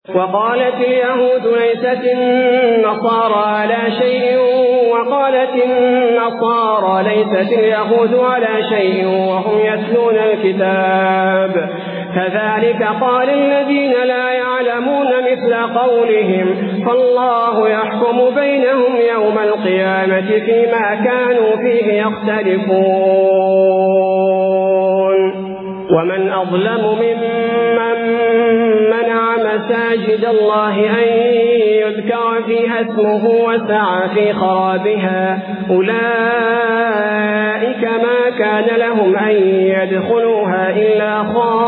وقالت اليهود ليست النصارى على شيء وقالت النصارى ليست اليهود على شيء وهم يتلون الكتاب كذلك قال الذين لا يعلمون مثل قولهم فالله يحكم بينهم يوم القيامة فيما كانوا فيه يختلفون ومن أظلم ممن منع مساجد الله أن يذكر فيها اسمه وسعى في خرابها أولئك ما كان لهم أن يدخلوها إلا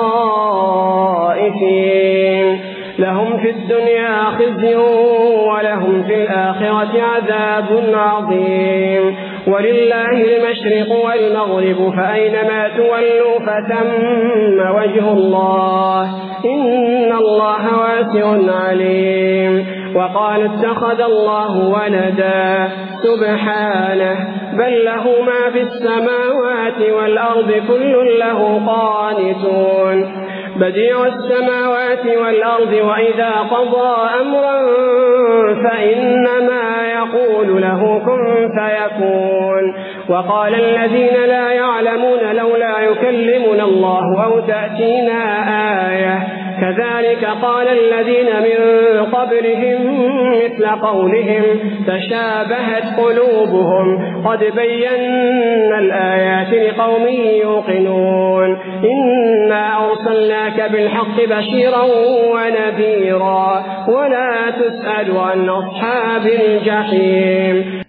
خائفين لهم في الدنيا خزي ولهم في الآخرة عذاب عظيم ولله المشرق والمغرب فأينما تولوا فثم وجه الله إن الله واسع عليم وقال اتخذ الله ولدا سبحانه بل له ما في السماوات والأرض كل له قانتون بديع السماوات والأرض وإذا قضى أمرا فإنما يقول له كن فيكون وقال الذين لا يعلمون لولا يكلمنا الله أو تأتينا آية كذلك قال الذين من قبلهم مثل قولهم تشابهت قلوبهم قد بينا الآيات لقوم يوقنون إنا أرسلناك بالحق بشيرا ونذيرا ولا تسأل عن أصحاب الجحيم